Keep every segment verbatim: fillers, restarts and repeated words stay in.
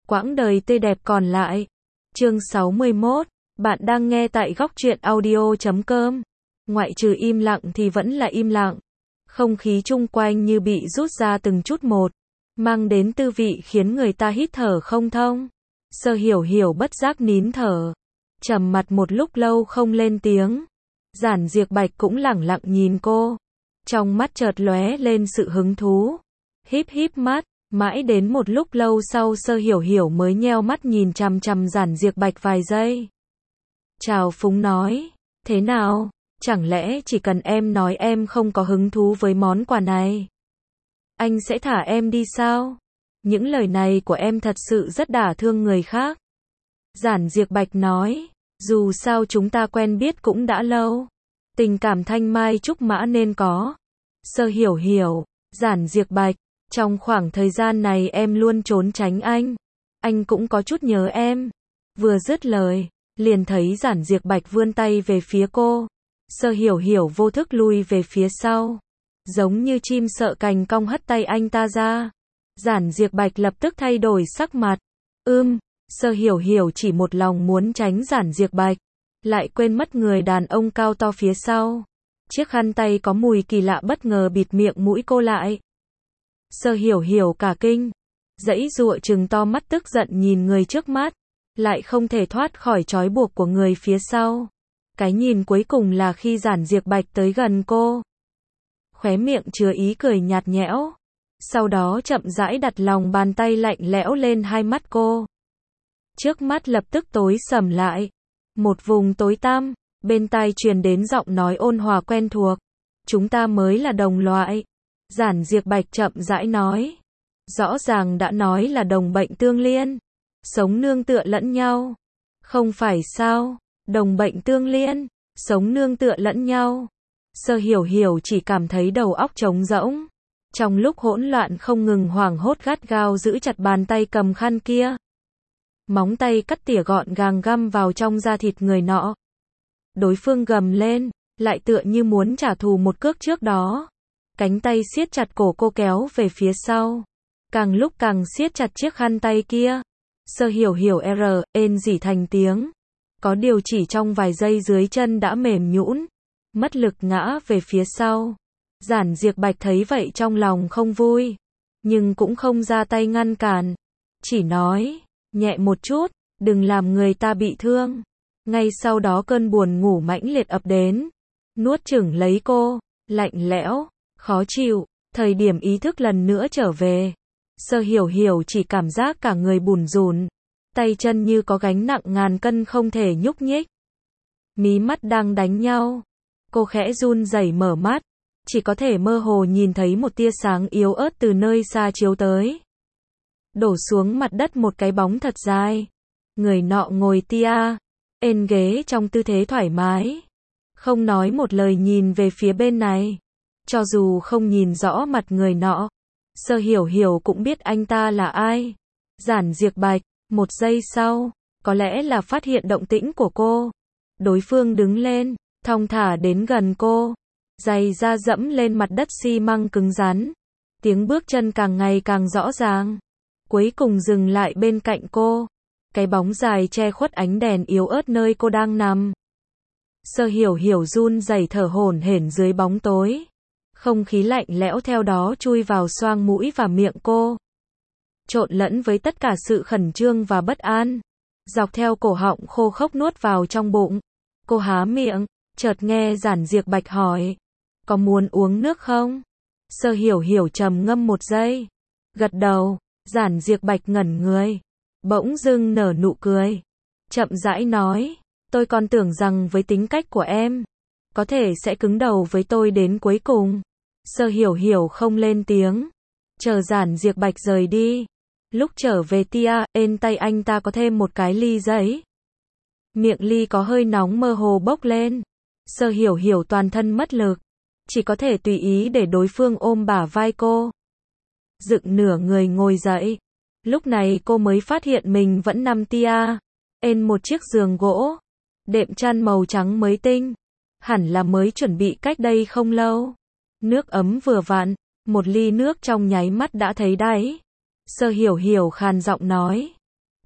quãng đời tươi đẹp còn lại. Chương sáu mươi mốt, bạn đang nghe tại góc truyện audio chấm com. Ngoại trừ im lặng thì vẫn là im lặng. Không khí chung quanh như bị rút ra từng chút một, mang đến tư vị khiến người ta hít thở không thông. Sơ Hiểu Hiểu bất giác nín thở, trầm mặt một lúc lâu không lên tiếng. Giản Diệp Bạch cũng lẳng lặng nhìn cô, trong mắt chợt lóe lên sự hứng thú. Híp híp mắt, mãi đến một lúc lâu sau Sơ Hiểu Hiểu mới nheo mắt nhìn chằm chằm Giản Diệp Bạch vài giây. Trào phúng nói, thế nào, chẳng lẽ chỉ cần em nói em không có hứng thú với món quà này, anh sẽ thả em đi sao? Những lời này của em thật sự rất đả thương người khác. Giản Diệp Bạch nói, dù sao chúng ta quen biết cũng đã lâu, tình cảm thanh mai trúc mã nên có. Sơ Hiểu Hiểu, Giản Diệp Bạch, trong khoảng thời gian này em luôn trốn tránh anh, anh cũng có chút nhớ em. Vừa dứt lời, liền thấy Giản Diệp Bạch vươn tay về phía cô. Sơ Hiểu Hiểu vô thức lui về phía sau, giống như chim sợ cành cong hất tay anh ta ra. Giản Diệp Bạch lập tức thay đổi sắc mặt. Ưm, Sơ Hiểu Hiểu chỉ một lòng muốn tránh Giản Diệp Bạch, lại quên mất người đàn ông cao to phía sau. Chiếc khăn tay có mùi kỳ lạ bất ngờ bịt miệng mũi cô lại. Sơ Hiểu Hiểu cả kinh, giãy giụa trừng to mắt tức giận nhìn người trước mắt, lại không thể thoát khỏi trói buộc của người phía sau. Cái nhìn cuối cùng là khi Giản Diệp Bạch tới gần cô, khóe miệng chứa ý cười nhạt nhẽo, sau đó chậm rãi đặt lòng bàn tay lạnh lẽo lên hai mắt cô. Trước mắt lập tức tối sầm lại, một vùng tối tăm, bên tai truyền đến giọng nói ôn hòa quen thuộc. Chúng ta mới là đồng loại. Giản Diệp Bạch chậm rãi nói. Rõ ràng đã nói là đồng bệnh tương liên, sống nương tựa lẫn nhau. Không phải sao, đồng bệnh tương liên, sống nương tựa lẫn nhau. Sơ Hiểu Hiểu chỉ cảm thấy đầu óc trống rỗng. Trong lúc hỗn loạn không ngừng hoảng hốt gắt gao giữ chặt bàn tay cầm khăn kia. Móng tay cắt tỉa gọn gàng găm vào trong da thịt người nọ. Đối phương gầm lên, lại tựa như muốn trả thù một cước trước đó. Cánh tay siết chặt cổ cô kéo về phía sau, càng lúc càng siết chặt chiếc khăn tay kia. Sơ Hiểu Hiểu r, ên rỉ thành tiếng. Có điều chỉ trong vài giây dưới chân đã mềm nhũn, mất lực ngã về phía sau. Giản Diệp Bạch thấy vậy trong lòng không vui, nhưng cũng không ra tay ngăn cản. Chỉ nói, nhẹ một chút, đừng làm người ta bị thương. Ngay sau đó cơn buồn ngủ mãnh liệt ập đến, nuốt chửng lấy cô, lạnh lẽo, khó chịu. Thời điểm ý thức lần nữa trở về, Sơ Hiểu Hiểu chỉ cảm giác cả người bủn rủn, tay chân như có gánh nặng ngàn cân không thể nhúc nhích. Mí mắt đang đánh nhau, cô khẽ run rẩy mở mắt, chỉ có thể mơ hồ nhìn thấy một tia sáng yếu ớt từ nơi xa chiếu tới, đổ xuống mặt đất một cái bóng thật dài. Người nọ ngồi tia ên ghế trong tư thế thoải mái, không nói một lời nhìn về phía bên này. Cho dù không nhìn rõ mặt người nọ, Sơ Hiểu Hiểu cũng biết anh ta là ai. Giản Diệp Bạch. Một giây sau, có lẽ là phát hiện động tĩnh của cô, đối phương đứng lên, thong thả đến gần cô, giày da dẫm lên mặt đất xi măng cứng rắn. Tiếng bước chân càng ngày càng rõ ràng, cuối cùng dừng lại bên cạnh cô. Cái bóng dài che khuất ánh đèn yếu ớt nơi cô đang nằm. Sơ Hiểu Hiểu run rẩy thở hổn hển dưới bóng tối. Không khí lạnh lẽo theo đó chui vào xoang mũi và miệng cô, trộn lẫn với tất cả sự khẩn trương và bất an, dọc theo cổ họng khô khốc nuốt vào trong bụng. Cô há miệng, chợt nghe Giản Diệp Bạch hỏi, có muốn uống nước không? Sơ Hiểu Hiểu trầm ngâm một giây, gật đầu. Giản Diệp Bạch ngẩn người, bỗng dưng nở nụ cười, chậm rãi nói, tôi còn tưởng rằng với tính cách của em, có thể sẽ cứng đầu với tôi đến cuối cùng. Sơ Hiểu Hiểu không lên tiếng, chờ Giản Diệp Bạch rời đi. Lúc trở về tia ên tay anh ta có thêm một cái ly giấy. Miệng ly có hơi nóng mơ hồ bốc lên. Sơ Hiểu Hiểu toàn thân mất lực, chỉ có thể tùy ý để đối phương ôm bả vai cô, dựng nửa người ngồi dậy. Lúc này cô mới phát hiện mình vẫn nằm tia ên một chiếc giường gỗ, đệm chăn màu trắng mới tinh, hẳn là mới chuẩn bị cách đây không lâu. Nước ấm vừa vặn, một ly nước trong nháy mắt đã thấy đáy. Sơ Hiểu Hiểu khàn giọng nói,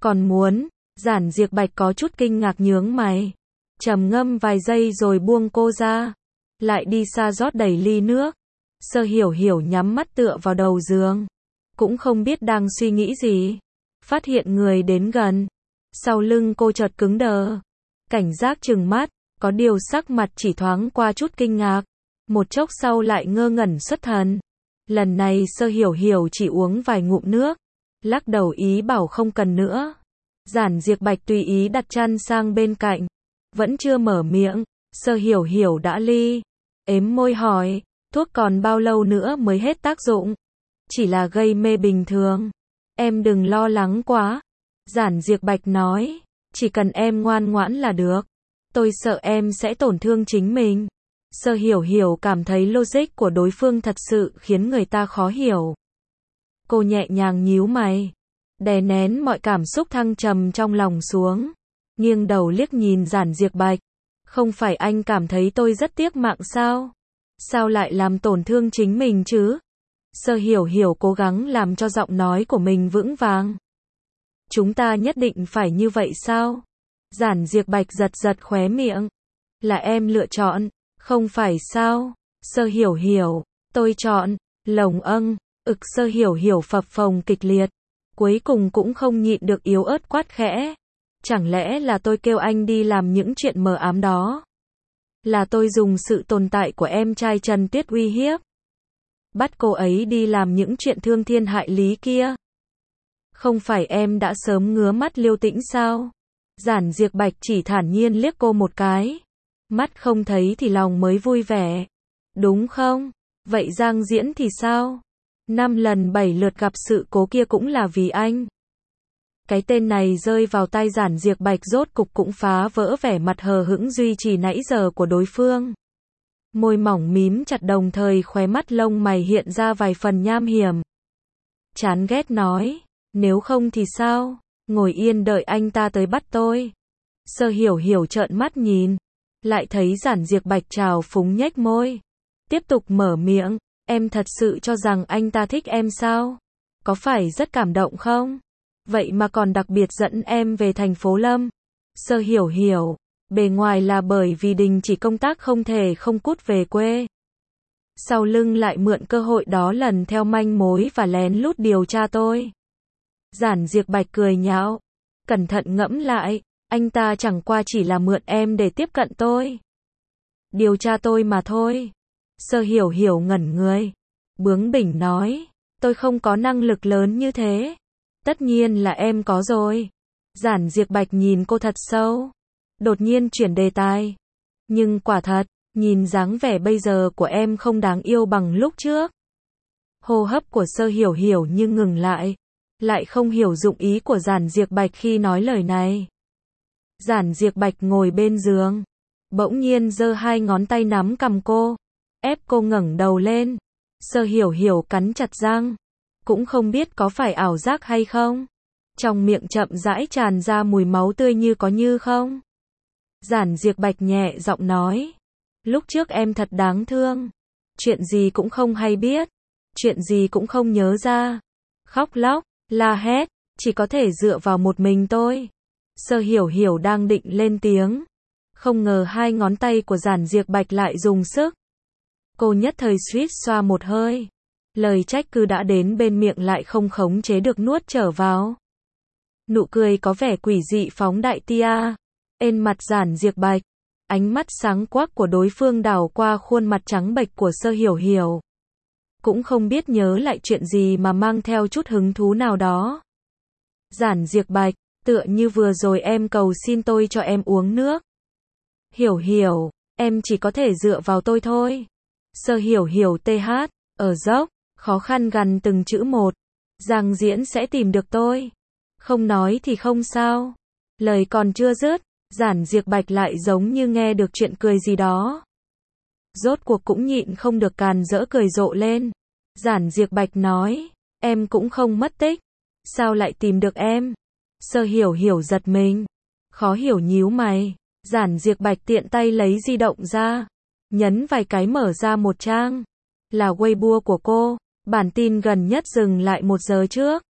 Còn muốn, Giản Diệp Bạch có chút kinh ngạc nhướng mày. Trầm ngâm vài giây rồi buông cô ra. Lại đi xa rót đầy ly nước. Sơ Hiểu Hiểu nhắm mắt tựa vào đầu giường. Cũng không biết đang suy nghĩ gì. Phát hiện người đến gần. Sau lưng cô chợt cứng đờ. Cảnh giác trừng mắt. Có điều sắc mặt chỉ thoáng qua chút kinh ngạc. Một chốc sau lại ngơ ngẩn xuất thần. Lần này Sơ Hiểu Hiểu chỉ uống vài ngụm nước. Lắc đầu ý bảo không cần nữa. Giản Diệp Bạch tùy ý đặt chăn sang bên cạnh. Vẫn chưa mở miệng. Sơ Hiểu Hiểu đã ly. Ếm môi hỏi. Thuốc còn bao lâu nữa mới hết tác dụng? Chỉ là gây mê bình thường. Em đừng lo lắng quá. Giản Diệp Bạch nói. Chỉ cần em ngoan ngoãn là được. Tôi sợ em sẽ tổn thương chính mình. Sơ Hiểu Hiểu cảm thấy logic của đối phương thật sự khiến người ta khó hiểu. Cô nhẹ nhàng nhíu mày. Đè nén mọi cảm xúc thăng trầm trong lòng xuống. Nghiêng đầu liếc nhìn Giản Diệp Bạch. Không phải anh cảm thấy tôi rất tiếc mạng sao? Sao lại làm tổn thương chính mình chứ? Sơ Hiểu Hiểu cố gắng làm cho giọng nói của mình vững vàng. Chúng ta nhất định phải như vậy sao? Giản Diệp Bạch giật giật khóe miệng. Là em lựa chọn, không phải sao? Sơ Hiểu Hiểu, tôi chọn. Lồng âng, ực Sơ Hiểu Hiểu phập phồng kịch liệt. Cuối cùng cũng không nhịn được yếu ớt quát khẽ. Chẳng lẽ là tôi kêu anh đi làm những chuyện mờ ám đó? Là tôi dùng sự tồn tại của em trai Trần Tuyết uy hiếp. Bắt cô ấy đi làm những chuyện thương thiên hại lý kia. Không phải em đã sớm ngứa mắt Liêu Tĩnh sao? Giản Diệp Bạch chỉ thản nhiên liếc cô một cái. Mắt không thấy thì lòng mới vui vẻ. Đúng không? Vậy Giang Diễn thì sao? Năm lần bảy lượt gặp sự cố kia cũng là vì anh. Cái tên này rơi vào tai Giản Diệp Bạch rốt cục cũng phá vỡ vẻ mặt hờ hững duy trì nãy giờ của đối phương. Môi mỏng mím chặt đồng thời khóe mắt lông mày hiện ra vài phần nham hiểm. Chán ghét nói, nếu không thì sao? Ngồi yên đợi anh ta tới bắt tôi. Sơ Hiểu Hiểu trợn mắt nhìn. Lại thấy Giản Diệp Bạch trào phúng nhếch môi. Tiếp tục mở miệng, em thật sự cho rằng anh ta thích em sao? Có phải rất cảm động không? Vậy mà còn đặc biệt dẫn em về thành phố Lâm. Sơ Hiểu Hiểu, bề ngoài là bởi vì đình chỉ công tác không thể không cút về quê. Sau lưng lại mượn cơ hội đó lần theo manh mối và lén lút điều tra tôi. Giản Diệp Bạch cười nhạo. Cẩn thận ngẫm lại, anh ta chẳng qua chỉ là mượn em để tiếp cận tôi. Điều tra tôi mà thôi. Sơ Hiểu Hiểu ngẩn người. Bướng bỉnh nói, tôi không có năng lực lớn như thế. Tất nhiên là em có rồi. Giản Diệp Bạch nhìn cô thật sâu. Đột nhiên chuyển đề tài. Nhưng quả thật, nhìn dáng vẻ bây giờ của em không đáng yêu bằng lúc trước. Hô hấp của Sơ Hiểu Hiểu nhưng ngừng lại. Lại không hiểu dụng ý của Giản Diệp Bạch khi nói lời này. Giản Diệp Bạch ngồi bên giường. Bỗng nhiên giơ hai ngón tay nắm cằm cô. Ép cô ngẩng đầu lên. Sơ Hiểu Hiểu cắn chặt răng. Cũng không biết có phải ảo giác hay không. Trong miệng chậm rãi tràn ra mùi máu tươi như có như không. Giản Diệp Bạch nhẹ giọng nói. Lúc trước em thật đáng thương. Chuyện gì cũng không hay biết. Chuyện gì cũng không nhớ ra. Khóc lóc, la hét, chỉ có thể dựa vào một mình tôi. Sơ Hiểu Hiểu đang định lên tiếng. Không ngờ hai ngón tay của Giản Diệp Bạch lại dùng sức. Cô nhất thời suýt xoa một hơi. Lời trách cứ đã đến bên miệng lại không khống chế được nuốt trở vào. Nụ cười có vẻ quỷ dị phóng đại tia. Ên mặt Giản Diệp Bạch. Ánh mắt sáng quắc của đối phương đảo qua khuôn mặt trắng bệch của Sơ Hiểu Hiểu. Cũng không biết nhớ lại chuyện gì mà mang theo chút hứng thú nào đó. Giản Diệp Bạch, tựa như vừa rồi em cầu xin tôi cho em uống nước. Hiểu Hiểu, em chỉ có thể dựa vào tôi thôi. Sơ Hiểu Hiểu tê hát, ở dốc, khó khăn gằn từng chữ một. Giang Diễn sẽ tìm được tôi. Không nói thì không sao. Lời còn chưa dứt, Giản Diệp Bạch lại giống như nghe được chuyện cười gì đó. Rốt cuộc cũng nhịn không được càn rỡ cười rộ lên. Giản Diệp Bạch nói, em cũng không mất tích. Sao lại tìm được em? Sơ Hiểu Hiểu giật mình. Khó hiểu nhíu mày. Giản Diệp Bạch tiện tay lấy di động ra. Nhấn vài cái mở ra một trang. Là Weibo của cô. Bản tin gần nhất dừng lại một giờ trước.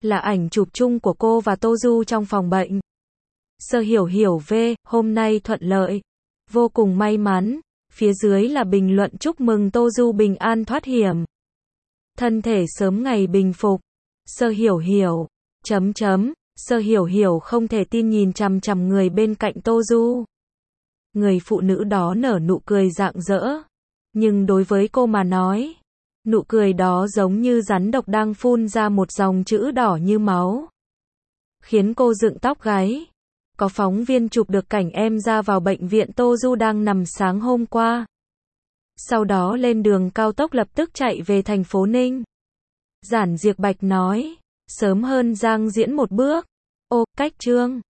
là ảnh chụp chung của cô và Tô Du trong phòng bệnh. Sơ Hiểu Hiểu V, hôm nay thuận lợi. Vô cùng may mắn. Phía dưới là bình luận chúc mừng Tô Du bình an thoát hiểm. Thân thể sớm ngày bình phục. Sơ Hiểu Hiểu. Chấm chấm. Sơ Hiểu Hiểu không thể tin nhìn chằm chằm người bên cạnh Tô Du. Người phụ nữ đó nở nụ cười rạng rỡ. Nhưng đối với cô mà nói, nụ cười đó giống như rắn độc đang phun ra một dòng chữ đỏ như máu. Khiến cô dựng tóc gáy. Có phóng viên chụp được cảnh em ra vào bệnh viện Tô Du đang nằm sáng hôm qua. Sau đó lên đường cao tốc lập tức chạy về thành phố Ninh. Giản Diệc Bạch nói, sớm hơn Giang Diễn một bước. Ô, cách chương.